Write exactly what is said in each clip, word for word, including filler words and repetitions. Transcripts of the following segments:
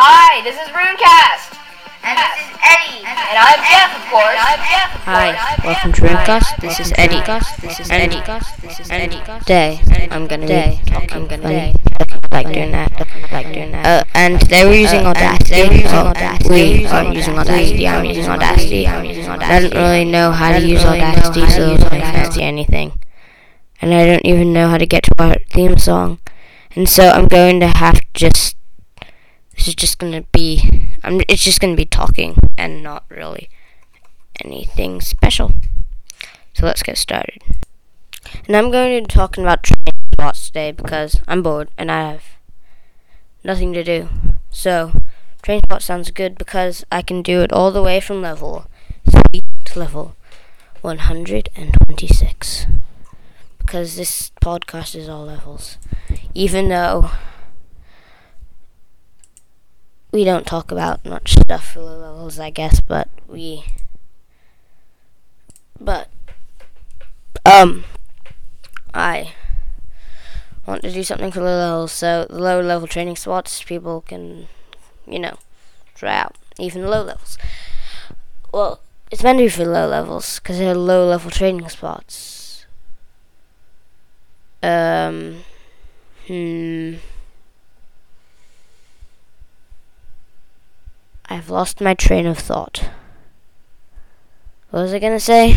Hi, this is Runecast. And this is Eddie. And I'm Jeff, of course. I'm Jeff, of Hi, course. welcome to Runecast. This is Eddie. This is Eddie. This is Eddie. Today, I'm gonna be talking. I'm gonna like doing that. Like doing that. Uh, and they were using Audacity. They were using Audacity. We aren't using Audacity. I'm using Audacity. I'm using Audacity. I don't really know how to use Audacity, so I don't fancy anything. And I don't even know how to get to our theme song. And so I'm going to have to just. This is just gonna be. I'm. It's just gonna be talking and not really anything special. So let's get started. And I'm going to be talking about train spots today because I'm bored and I have nothing to do. So train spot sounds good because I can do it all the way from level three to level one hundred twenty-six. Because this podcast is all levels, even though we don't talk about much stuff for low levels, I guess, but we, but, um, I want to do something for low levels, so the low level training spots people can, you know, try out, even low levels. Well, it's meant to be for low levels, because they're low level training spots. Um, hmm... I've lost my train of thought. What was I gonna say?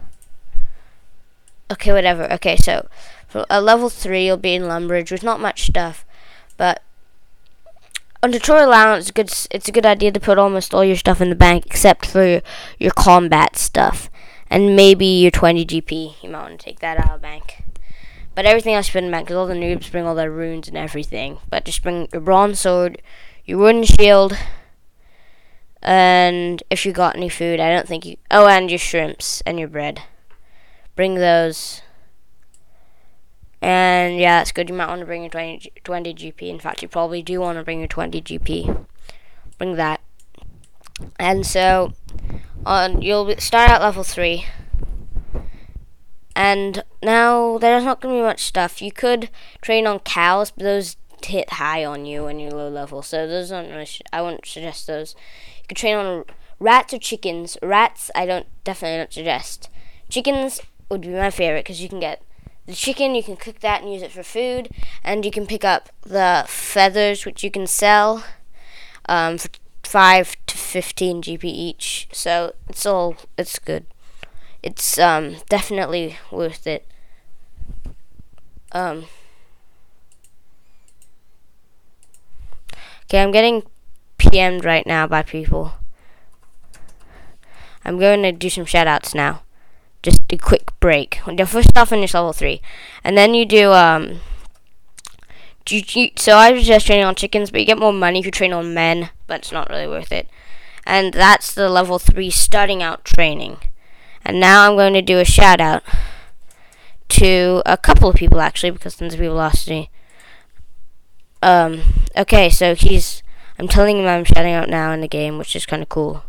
Okay, whatever. Okay, so for a level three, you'll be in Lumbridge with not much stuff, but on tutorial allowance, it's a good. It's a good idea to put almost all your stuff in the bank, except for your, your combat stuff and maybe your twenty G P. You might want to take that out of the bank. But everything else you put in the bank, because all the noobs bring all their runes and everything. But just bring your bronze sword, your wooden shield. And if you got any food, I don't think you... Oh, and your shrimps and your bread. Bring those. And yeah, that's good. You might want to bring your twenty, twenty G P. In fact, you probably do want to bring your twenty G P. Bring that. And so, on you'll start at level three. And now, there's not going to be much stuff. You could train on cows, but those hit high on you when you're low level. So those aren't really... Sh- I wouldn't suggest those. You could train on rats or chickens. Rats, I don't definitely don't suggest. Chickens would be my favorite because you can get the chicken, you can cook that and use it for food, and you can pick up the feathers, which you can sell um, for five to fifteen G P each. So it's all it's good. It's um, definitely worth it. Um. Okay, I'm getting P M'd right now by people. I'm going to do some shoutouts now. Just a quick break. The first off, finish level three, and then you do um. You, you, so I was just training on chickens, but you get more money if you train on men, but it's not really worth it. And that's the level three starting out training. And now I'm going to do a shout out to a couple of people actually, because tons of people lost me. Um. Okay, so he's. I'm telling him I'm shouting out now in the game, which is kind of cool.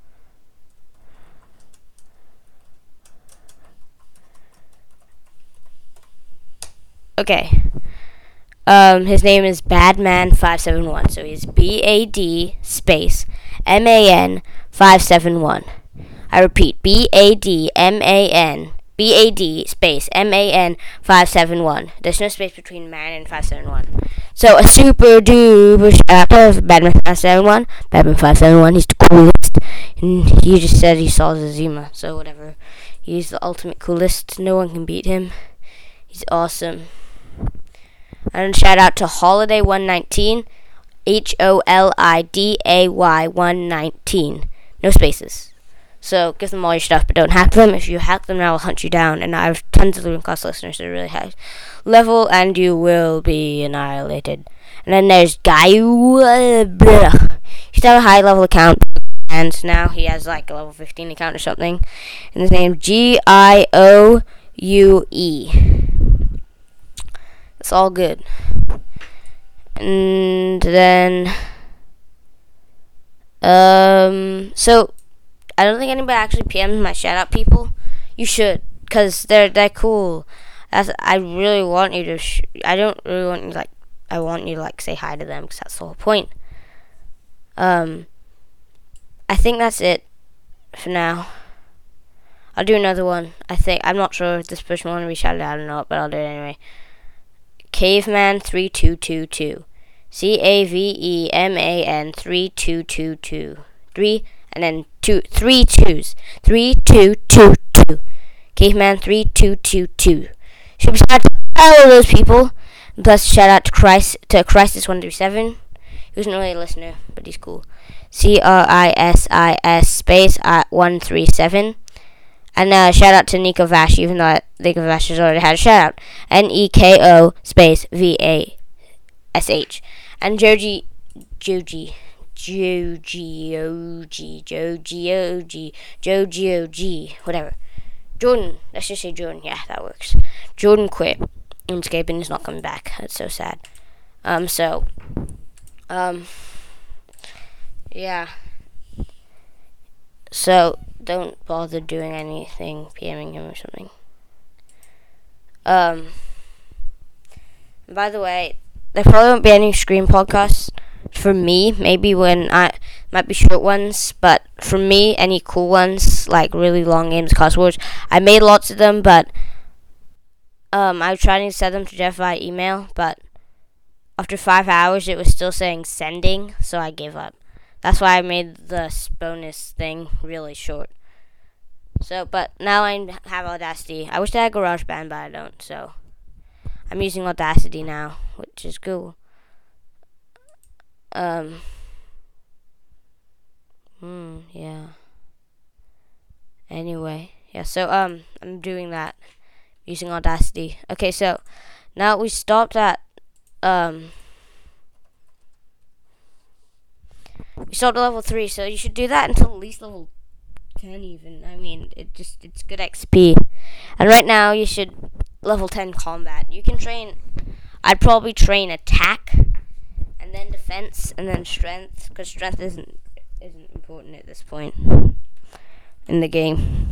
Okay. Um, his name is Badman five seven one. So he's B A D space M A N five seven one. I repeat, B A D M A N B A D space M A N five seven one. There's no space between man and five seven one. So a super duper shout out to Batman five seven one. Batman five seven one, he's the coolest. And he just said he saw Zazima, so whatever. He's the ultimate coolest. No one can beat him. He's awesome. And shout out to Holiday one nineteen. H O L I D A Y one nineteen. No spaces. So give them all your stuff, but don't hack them. If you hack them, I will hunt you down. And I have tons of Loon Class listeners that are really high level, and you will be annihilated. And then there's Guy. He's got a high level account, and now he has like a level fifteen account or something. And his name G I O U E. It's all good. And then, um, so. I don't think anybody actually P Ms my shout out people. You should, cause they're they're cool. That's, I really want you to. Sh- I don't really want you like. I want you to like say hi to them, cause that's the whole point. Um, I think that's it for now. I'll do another one. I think I'm not sure if this person want to be shouted out or not, but I'll do it anyway. Caveman three two two two. C A V E M A N three two two two. Three and then two three twos. Three two two two. Caveman three two two two. Should be shout out to all of those people. Plus shout out to Christ to Crisis one three seven. He wasn't really a listener, but he's cool. C R I S I S space at one three seven. And uh, shout out to Nico Vash, even though I think Vash has already had a shout out. N E K O space V A S H. And Joji, Joji, Joji, O G, Joji, O G, Joji, O G, whatever. Jordan, let's just say Jordan. Yeah, that works. Jordan quit. RuneScape and is not coming back. That's so sad. Um, so, um, yeah. So, don't bother doing anything, PMing him or something. Um, by the way, there probably won't be any Scream podcasts for me. Maybe when I, might be short ones, but for me, any cool ones, like really long games, Class Wars, I made lots of them, but, um, I was trying to send them to Jeff via email, but after five hours, it was still saying sending, so I gave up. That's why I made this bonus thing really short. So, but now I have Audacity. I wish I had GarageBand, but I don't, so I'm using Audacity now, which is cool. Um, hmm, yeah. Anyway, yeah, so, um, I'm doing that, using Audacity. Okay, so, now we stopped at, um, we stopped at level three, so you should do that until at least level ten even. I mean, it just, it's good X P. And right now, you should level ten combat. You can train, I'd probably train attack, and then defense, and then strength, because strength isn't, isn't important at this point in the game.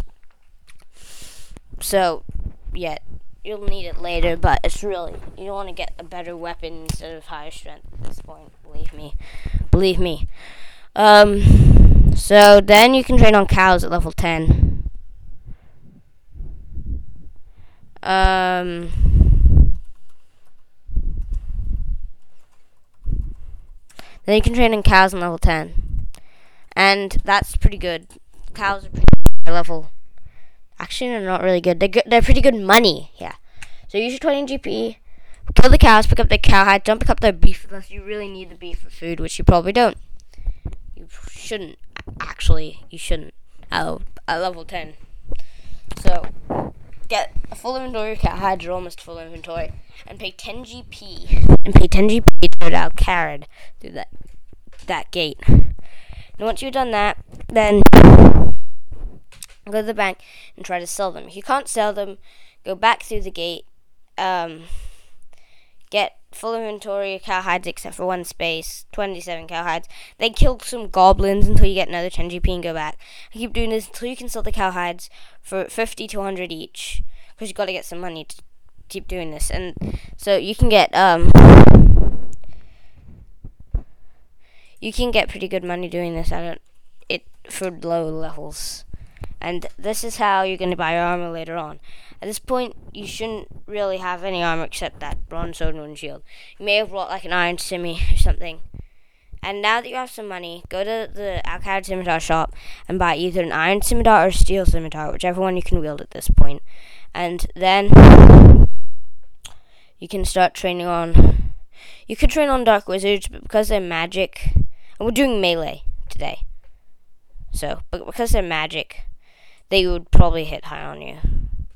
So, yeah, you'll need it later, but it's really, you want to get a better weapon instead of higher strength at this point, believe me. Believe me. Um, so then you can train on cows at level ten. Um, then you can train on cows on level ten. And that's pretty good. Cows are pretty good level. Actually, they're not really good. They're good. They're pretty good money. Yeah. So use your twenty G P. Kill the cows. Pick up their cowhide. Don't pick up their beef unless you really need the beef for food, which you probably don't. You shouldn't. Actually, you shouldn't. At, at level ten. So get a full inventory of cowhides, or almost full inventory, and pay ten G P. And pay ten G P to go to Alcarad through that that gate. And once you've done that, then go to the bank and try to sell them. If you can't sell them, go back through the gate, um, get full inventory of cowhides except for one space, twenty-seven cowhides, then kill some goblins until you get another ten G P and go back. And keep doing this until you can sell the cowhides for fifty to one hundred each, because you've got to get some money to keep doing this. And so you can get, um, you can get pretty good money doing this. I don't, it, for low levels. And this is how you're going to buy armor later on. At this point, you shouldn't really have any armor except that bronze sword and shield. You may have brought like an iron simi or something. And now that you have some money, go to the Alcarad Scimitar shop and buy either an iron scimitar or a steel scimitar, whichever one you can wield at this point. And then you can start training on... You could train on Dark Wizards, but because they're magic... And we're doing melee today. So, but because they're magic, they would probably hit high on you.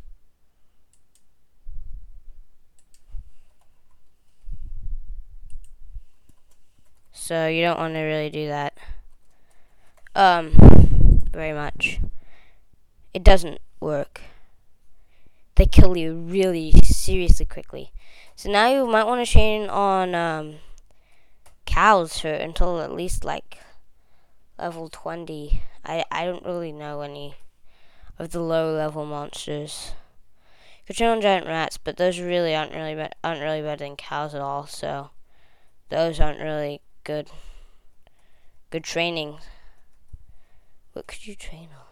So you don't want to really do that. Um, very much. It doesn't work. They kill you really seriously quickly. So now you might want to train on um, cows for until at least like level twenty. I I don't really know any of the low level monsters. You could train on giant rats, but those really aren't really be- aren't really better than cows at all. So those aren't really good good training. What could you train on?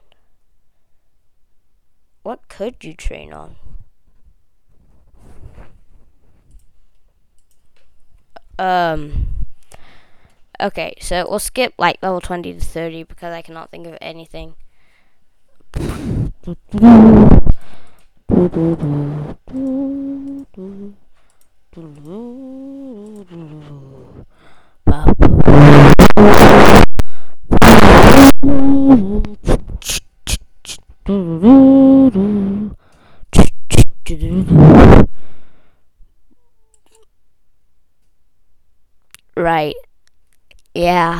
What could you train on? Um. Okay, so we'll skip like level twenty to thirty because I cannot think of anything. Right. Yeah.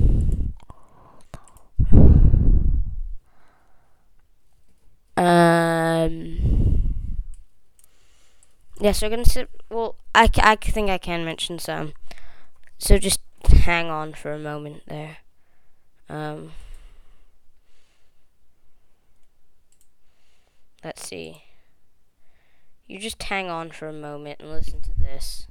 Um. Yeah, so we're gonna sit. Well, I, I think I can mention some. So just hang on for a moment there. Um. Let's see. You just hang on for a moment and listen to this.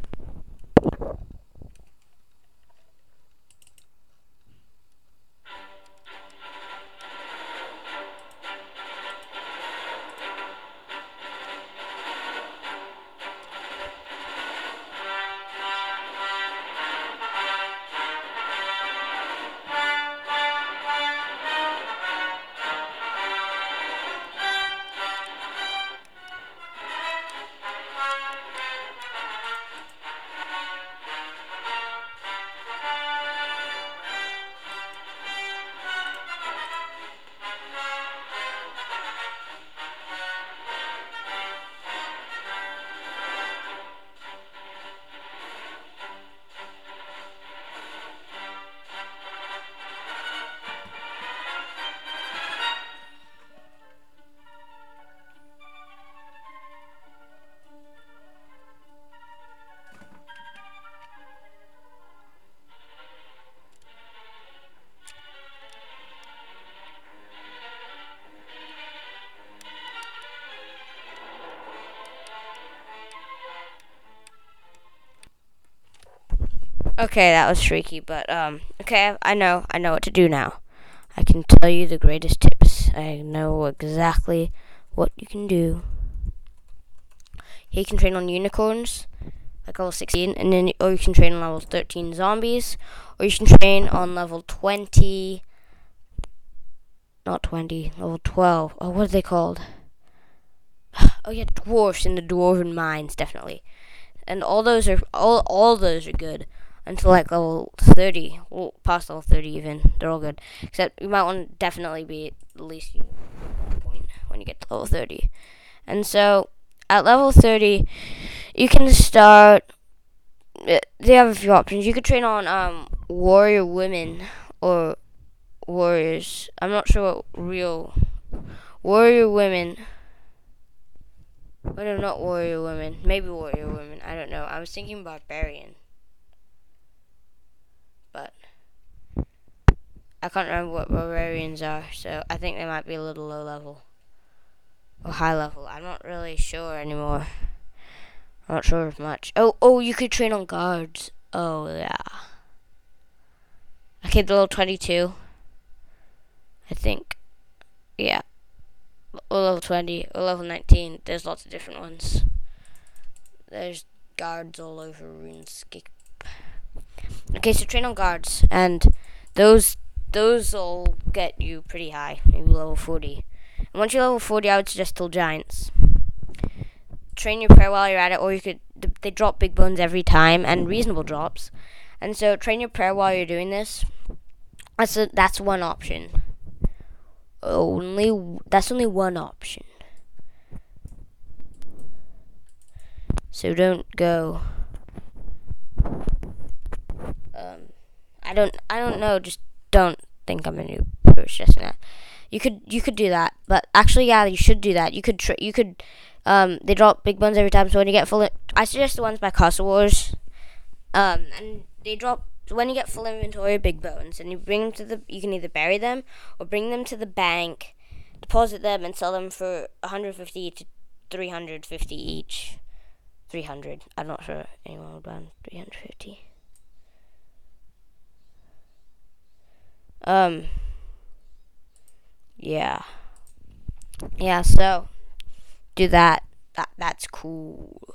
Okay, that was freaky, but um, okay, I know, I know what to do now. I can tell you the greatest tips. I know exactly what you can do. You can train on unicorns, like level sixteen, and then or you can train on level thirteen zombies, or you can train on level twenty. Not twenty, level twelve. Oh, what are they called? Oh yeah, dwarfs in the dwarven mines, definitely. And all those are all all those are good. Until like level thirty, well, past level thirty even, they're all good. Except you might want to definitely be at least you point when you get to level thirty. And so at level thirty, you can start. They have a few options. You could train on um warrior women or warriors. I'm not sure what real warrior women. But no, not warrior women. Maybe warrior women. I don't know. I was thinking barbarian. But I can't remember what barbarians are, so I think they might be a little low level. Or high level. I'm not really sure anymore. I'm not sure of much. Oh, oh, you could train on guards. Oh, yeah. Okay, the level twenty-two. I think. Yeah. Or level twenty, or level nineteen. There's lots of different ones. There's guards all over RuneScape. Okay, so train on guards, and those those will get you pretty high, maybe level forty. And once you're level forty, I would suggest Till Giants. Train your prayer while you're at it, or you could they drop big bones every time and reasonable drops, and so train your prayer while you're doing this. That's a, that's one option. Only that's only one option. So don't go. Um, I don't. I don't know. Just don't think I'm a noob for suggesting that. You could. You could do that. But actually, yeah, you should do that. You could. Tr- you could. Um, they drop big bones every time. So when you get full, I suggest the ones by Castle Wars. Um, and they drop when you get full inventory of big bones, and you bring them to the. You can either bury them or bring them to the bank, deposit them, and sell them for one hundred fifty to three hundred fifty each. three hundred. I'm not sure anyone would buy three hundred fifty. Um, yeah. Yeah, so, do that. That That's cool.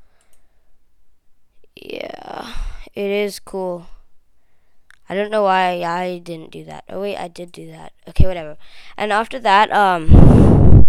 Yeah, it is cool. I don't know why I didn't do that. Oh, wait, I did do that. Okay, whatever. And after that, um,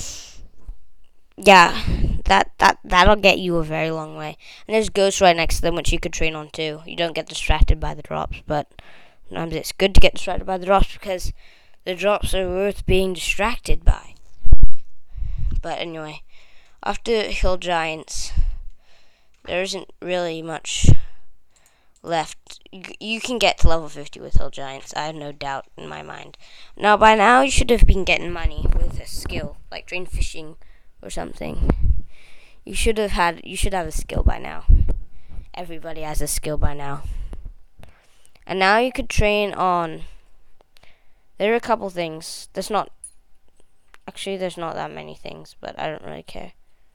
yeah, that, that, that'll get you a very long way. And there's ghosts right next to them, which you could train on too. You don't get distracted by the drops, but sometimes it's good to get distracted by the drops because the drops are worth being distracted by. But anyway, after Hill Giants, there isn't really much left. You, you can get to level fifty with Hill Giants, I have no doubt in my mind. Now, by now, you should have been getting money with a skill, like train fishing or something. You should have had, you should have a skill by now. Everybody has a skill by now. And now you could train on, there are a couple things. There's not, actually there's not that many things, but I don't really care.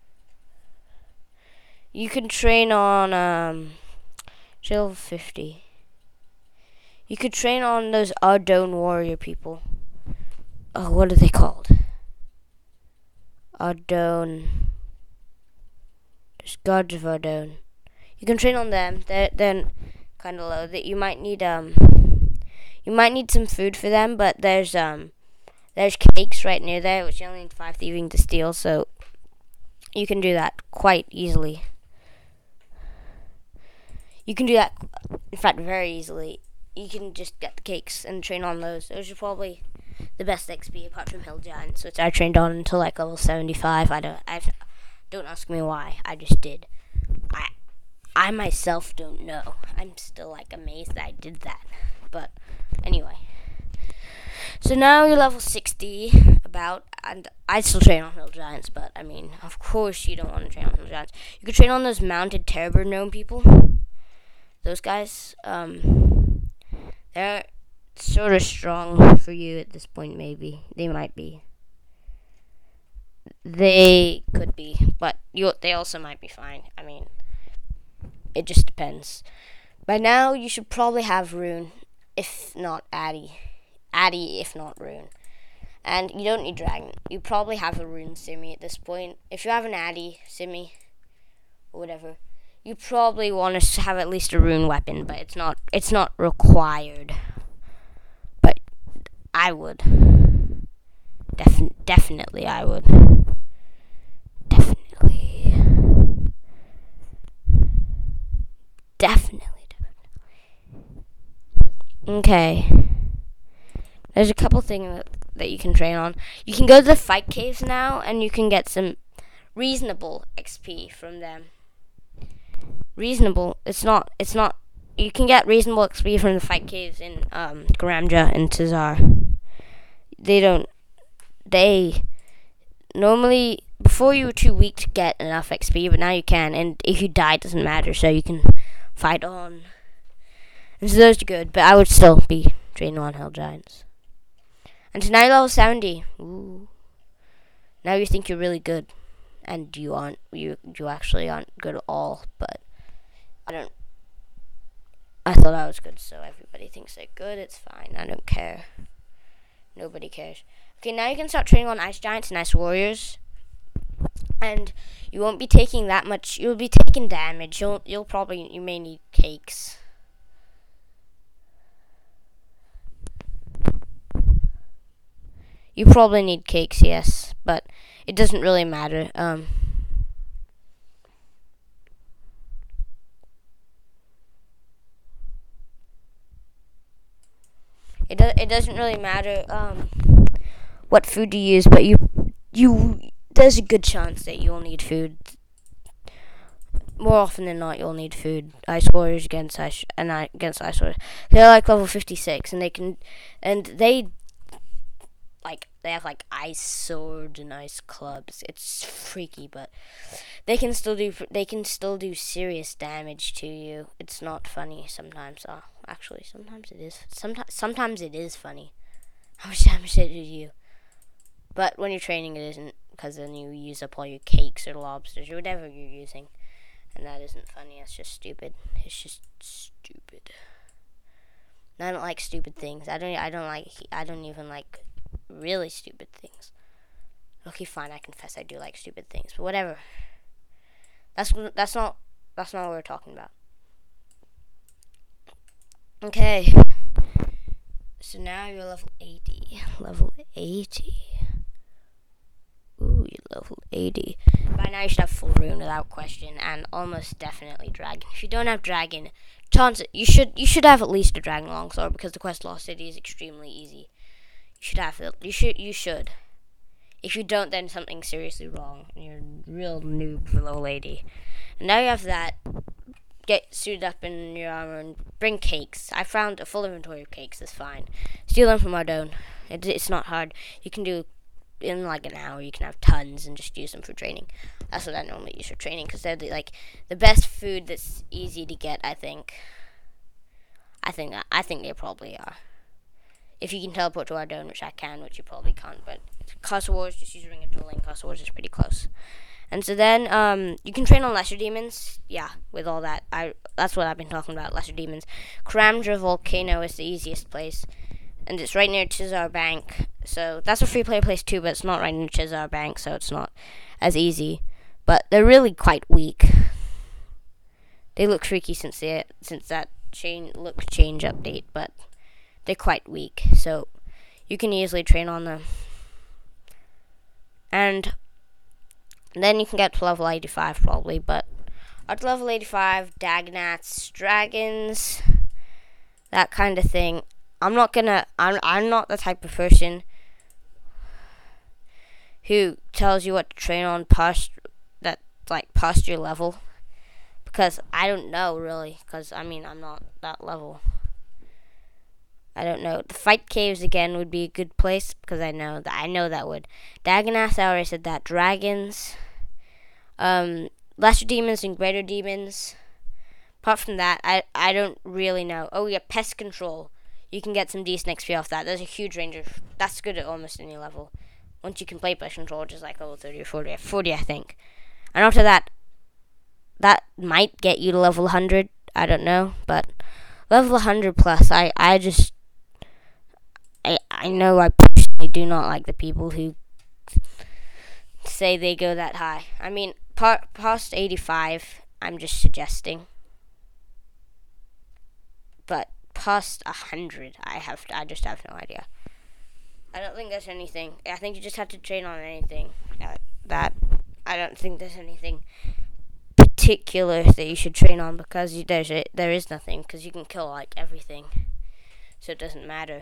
You can train on, um, level fifty. You could train on those Ardougne warrior people. Oh, what are they called? Ardougne. There's guards of Ardougne. You can train on them. They're then kind of low. That you might need um. You might need some food for them, but there's um. There's cakes right near there, which you only need five thieving to steal, so you can do that quite easily. You can do that, in fact, very easily. You can just get the cakes and train on those. Those are probably the best X P apart from Hill Giants, which I trained on until like level seventy-five. I don't, I don't ask me why. I just did. I, I myself don't know. I'm still like amazed that I did that. But anyway, so now you're level sixty, about, and I still train on Hill Giants. But I mean, of course, you don't want to train on Hill Giants. You could train on those mounted Terror gnome people. Those guys, um, they're sort of strong for you at this point, maybe. They might be. They could be, but you, they also might be fine. I mean, it just depends. By now, you should probably have Rune, if not Addy. Addy, if not Rune. And you don't need Dragon. You probably have a Rune Simi at this point. If you have an Addy Simi, or whatever, you probably want to have at least a rune weapon, but it's not it's not required. But I would. Def- definitely I would. Definitely. Definitely, definitely. Okay. There's a couple things that, that you can train on. You can go to the fight caves now, and you can get some reasonable X P from them. Reasonable. It's not. It's not. You can get reasonable X P from the fight caves in um, Garamja and Tazar. They don't. They normally before you were too weak to get enough X P, but now you can. And if you die, it doesn't matter. So you can fight on. And so those are good. But I would still be training on Hill Giants. And tonight level seventy. Ooh. Now you think you're really good, and you aren't. You you actually aren't good at all. But I don't. I thought I was good, so everybody thinks they're good. It's fine. I don't care. Nobody cares. Okay, now you can start training on Ice Giants and Ice Warriors, and you won't be taking that much. You'll be taking damage. You'll you'll probably you may need cakes. You probably need cakes, yes, but it doesn't really matter. Um. It do- it doesn't really matter um, what food you use, but you you there's a good chance that you'll need food. More often than not, you'll need food. Ice Warriors against ice and I against Ice Warriors. They're like level fifty-six, and they can and they like they have like ice swords and ice clubs. It's freaky, but they can still do they can still do serious damage to you. It's not funny sometimes. Oh, actually, sometimes it is. Sometimes sometimes it is funny. How much damage they do to you? But when you're training, it isn't, because then you use up all your cakes or lobsters or whatever you're using, and that isn't funny. It's just stupid. It's just stupid. And I don't like stupid things. I don't. I don't like. I don't even like really stupid things. Okay, fine. I confess I do like stupid things, but whatever. That's that's not that's not what we're talking about. Okay. So now you're level eighty. Level eighty. Ooh, you're level eighty. By now you should have full rune without question, and almost definitely dragon. If you don't have dragon, chance you should you should have at least a dragon longsword because the quest Lost City is extremely easy. You should have it. You should you should. If you don't, then something's seriously wrong, and you're a real noob for level eighty. And now you have that. Get suited up in your armor and bring cakes. I found a full inventory of cakes. That's fine. Steal them from Ardougne. It, it's not hard. You can do in like an hour. You can have tons and just use them for training. That's what I normally use for training because they're the, like the best food that's easy to get. I think. I think I think they probably are. If you can teleport to Ardougne, which I can, which you probably can't, but Castle Wars, just use Ring of Dueling. Castle Wars is pretty close. And so then, um, you can train on lesser demons. Yeah, with all that. I That's what I've been talking about, lesser demons. Karamdra Volcano is the easiest place. And it's right near Chizar Bank. So that's a free player place too, but it's not right near Chizar Bank, so it's not as easy. But they're really quite weak. They look freaky since they, since that chain look change update, but they're quite weak. So you can easily train on them. And then you can get to level eighty-five probably, but up to level eighty-five, Dagonats, dragons, that kind of thing. I'm not gonna, I'm, I'm not the type of person who tells you what to train on past, that, like, past your level, because I don't know, really, because, I mean, I'm not that level. I don't know. The fight caves again would be a good place, because I know that, I know that would. Dagonats, I already said that, dragons, Um, lesser demons and greater demons. Apart from that, I I don't really know. Oh yeah, pest control. You can get some decent X P off that. There's a huge range of. That's good at almost any level. Once you can play pest control, which is like level thirty or forty, forty I think. And after that, that might get you to level one hundred. I don't know, but level one hundred plus. I I just. I I know I personally do not like the people who say they go that high. I mean. Past eighty-five, I'm just suggesting. But past one hundred, I have I just have no idea. I don't think there's anything. I think you just have to train on anything. Uh, that I don't think there's anything particular that you should train on because you, there's a, there is nothing because you can kill like everything, so it doesn't matter.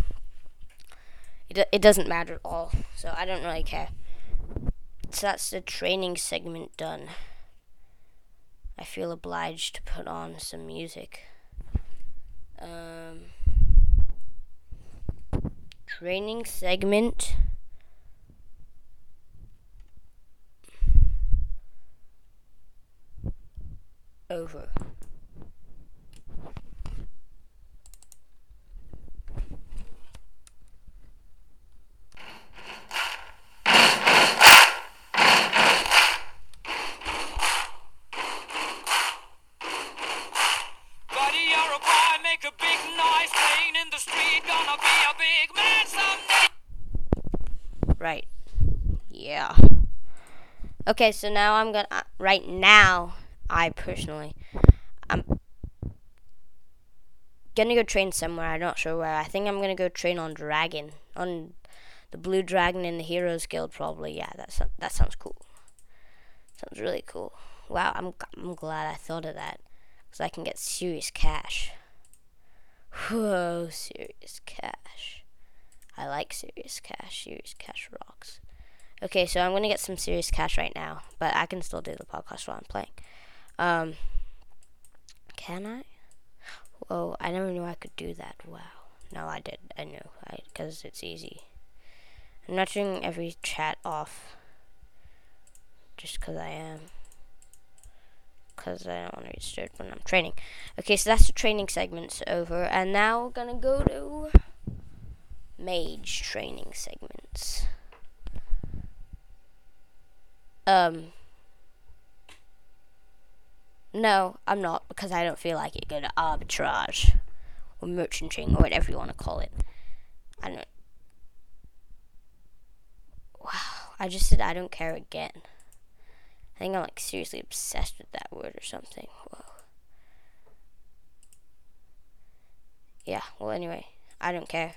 It it doesn't matter at all. So I don't really care. So that's the training segment done. I feel obliged to put on some music. Um, training segment. Over. Right. Yeah. Okay, so now I'm gonna. Uh, right now, I personally, I'm gonna go train somewhere. I'm not sure where. I think I'm gonna go train on Dragon, on the Blue Dragon in the Heroes Guild, probably. Yeah, that that sounds cool. Sounds really cool. Wow, I'm I'm glad I thought of that, because I can get serious cash. Whoa, serious cash. I like serious cash. Serious cash rocks. Okay, so I'm going to get some serious cash right now, but I can still do the podcast while I'm playing. Um, can I? Whoa, I never knew I could do that. Wow. No, I did. I knew. Because it's easy. I'm not turning every chat off. Just because I am. Because I don't want to be disturbed when I'm training. Okay, so that's the training segment's over. And now we're going to go to mage training segments. Um, no, I'm not, because I don't feel like it. Go to arbitrage. or merchanting, or whatever you want to call it. I don't. Wow, I just said I don't care again. I think I'm like seriously obsessed with that word or something. Whoa. Yeah. Well, anyway, I don't care.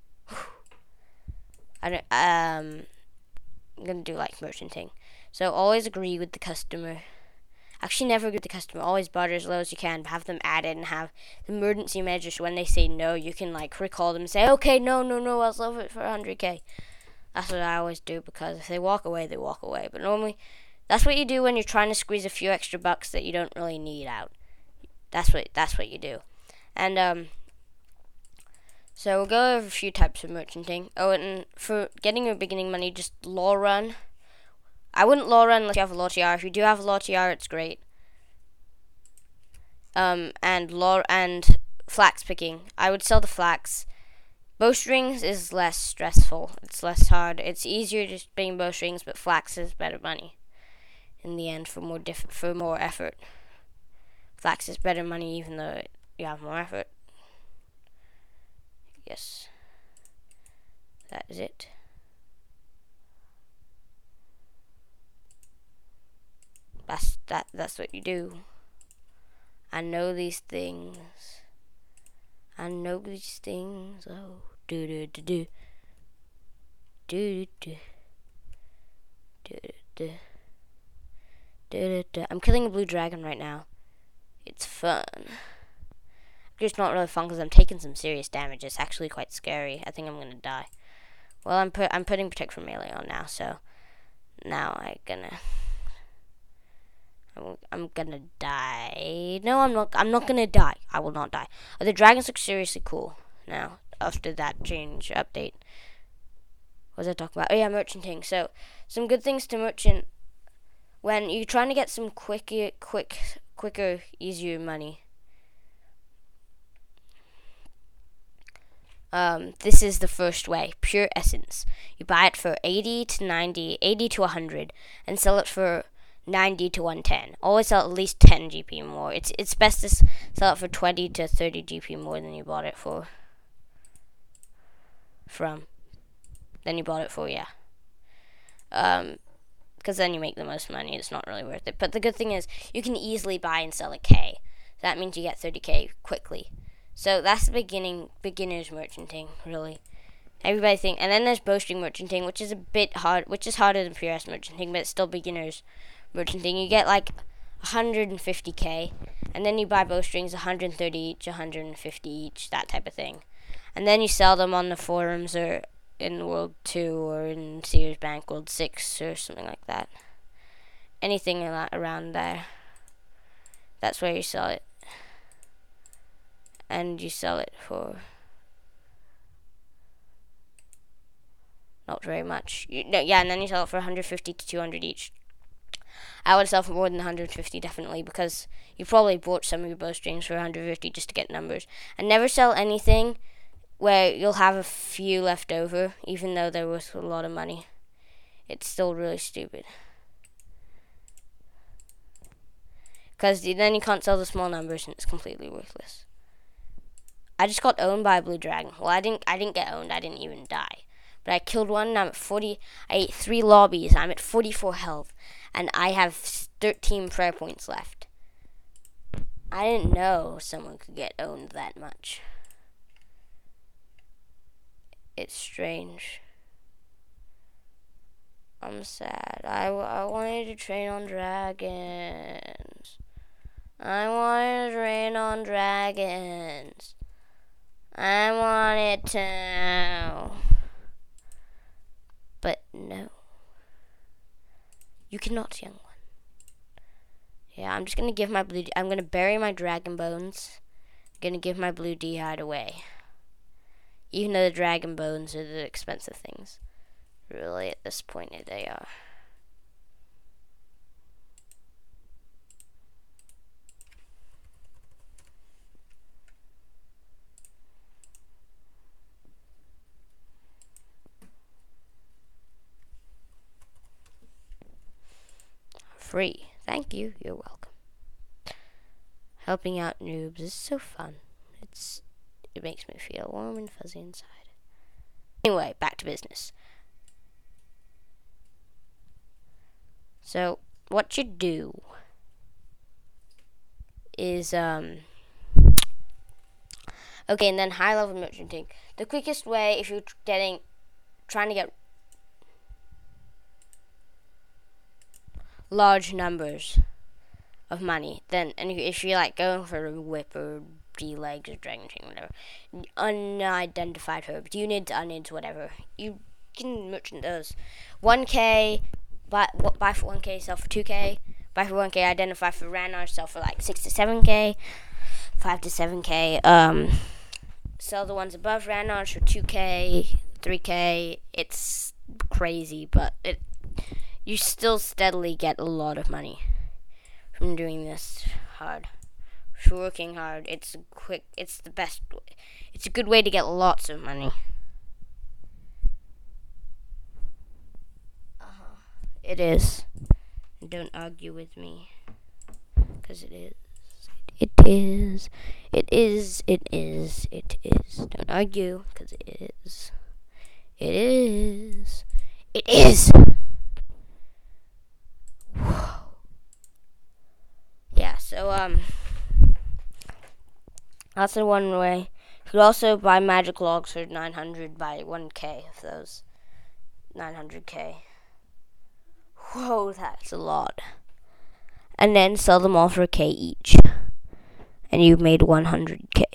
I don't. Um, I'm gonna do like merchanting. So always agree with the customer. Actually, never agree with the customer. Always barter as low as you can. Have them added and have emergency measures. So when they say no, you can like recall them and say, okay, no, no, no, I'll sell it for one hundred K. That's what I always do, because if they walk away, they walk away. But normally, that's what you do when you're trying to squeeze a few extra bucks that you don't really need out. That's what that's what you do. And um, so we'll go over a few types of merchanting. Oh, and for getting your beginning money, just law run. I wouldn't law run unless you have a law T R. If you do have a law T R, it's great. Um, and law and flax picking. I would sell the flax. Bowstrings is less stressful. It's less hard. It's easier just being bowstrings, but flax is better money. In the end, for more diff- for more effort. Flax is better money, even though you have more effort. Yes, that is it. That's that. That's what you do. I know these things. I know these things. Oh, do do do do do do do do do do. I'm killing a blue dragon right now. It's fun. It's not really fun because I'm taking some serious damage. It's actually quite scary. I think I'm gonna die. Well, I'm put I'm putting protect from melee on now, so now I'm gonna. I'm gonna die. No, I'm not. I'm not gonna die. I will not die. Oh, the dragons look seriously cool now after that change update. What was I talking about? Oh yeah, merchanting. So some good things to merchant when you're trying to get some quicker, quick, quicker, easier money. Um, this is the first way. Pure essence. You buy it for eighty to ninety, eighty to one hundred, and sell it for ninety to one ten. Always sell at least ten G P more. It's it's best to sell it for twenty to thirty G P more than you bought it for. From. Than you bought it for, yeah. Um, because then you make the most money. It's not really worth it. But the good thing is, you can easily buy and sell a K. So that means you get thirty K quickly. So that's the beginning, beginner's merchanting, really. Everybody think, and then there's bowstring merchanting, which is a bit hard, which is harder than P R S merchanting, but it's still beginner's merchanting. You get like one hundred fifty K, and then you buy bowstrings one hundred thirty each, one hundred fifty each, that type of thing. And then you sell them on the forums or in World two or in Sears Bank World six or something like that. Anything around there. That's where you sell it. And you sell it for not very much. You, no, yeah, and then you sell it for one hundred fifty to two hundred each. I would sell for more than one hundred fifty, definitely, because you probably bought some of your bowstrings for one hundred fifty just to get numbers. And never sell anything where you'll have a few left over, even though they're worth a lot of money. It's still really stupid. Because then you can't sell the small numbers and it's completely worthless. I just got owned by a blue dragon. Well, I didn't I didn't get owned. I didn't even die. But I killed one and I'm at forty. I ate three lobbies. I'm at forty-four health. And I have thirteen prayer points left. I didn't know someone could get owned that much. It's strange. I'm sad. I, I wanted to train on dragons. I wanted to train on dragons. I wanted to. But no. You cannot, young one. Yeah, I'm just gonna give my blue... I'm gonna bury my dragon bones. I'm gonna give my blue D-hide away. Even though the dragon bones are the expensive things. Really, at this point, they are. Free. Thank you. You're welcome. Helping out noobs is so fun. It's it makes me feel warm and fuzzy inside. Anyway, back to business. So, what you do is, um, okay, and then high-level merchanting. The quickest way, if you're getting, trying to get large numbers of money, then, and if you're, like, going for a whip or D-legs or dragon chain, whatever, unidentified herbs, unids, unids, whatever, you can merchant those. one K, buy, buy for one K, sell for two K, buy for one K, identify for Ranarr, sell for, like, six to seven K, five to seven K, um... sell the ones above Ranarr for two K, three K. It's crazy, but it you still steadily get a lot of money from doing this hard. For working hard, it's a quick. It's the best. It's a good way to get lots of money. Uh-huh. It is. Don't argue with me, because it is. It is. It is. It is. It is. Don't argue, because it is. It is. It is. Whoa. Yeah, so, um, that's the one way. You could also buy magic logs for nine hundred by one K of those. nine hundred K. Whoa, that's a lot. And then sell them all for a K each. And you've made one hundred K.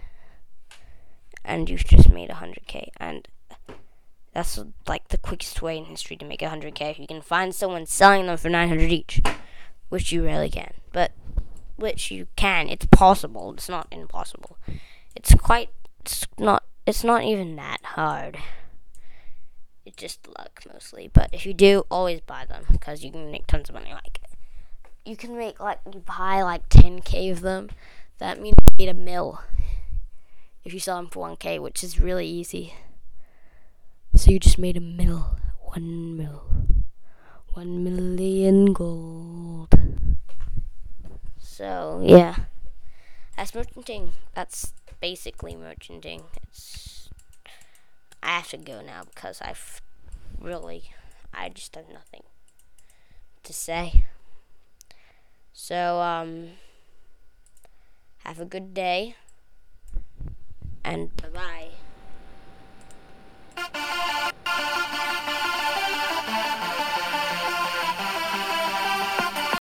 And you've just made one hundred K. And that's like the quickest way in history to make one hundred K. If you can find someone selling them for nine hundred each. Which you rarely can. But, which you can. It's possible. It's not impossible. It's quite, it's not, it's not even that hard. It's just luck mostly. But if you do, always buy them. Because you can make tons of money. Like, you can make, like, you buy like ten K of them. That means you need a mil if you sell them for one K, which is really easy. So you just made a mil. One mil. One million gold. So, yeah. That's merchanting. That's basically merchanting. It's, I have to go now because I've really, I just have nothing to say. So, um, have a good day, and bye-bye.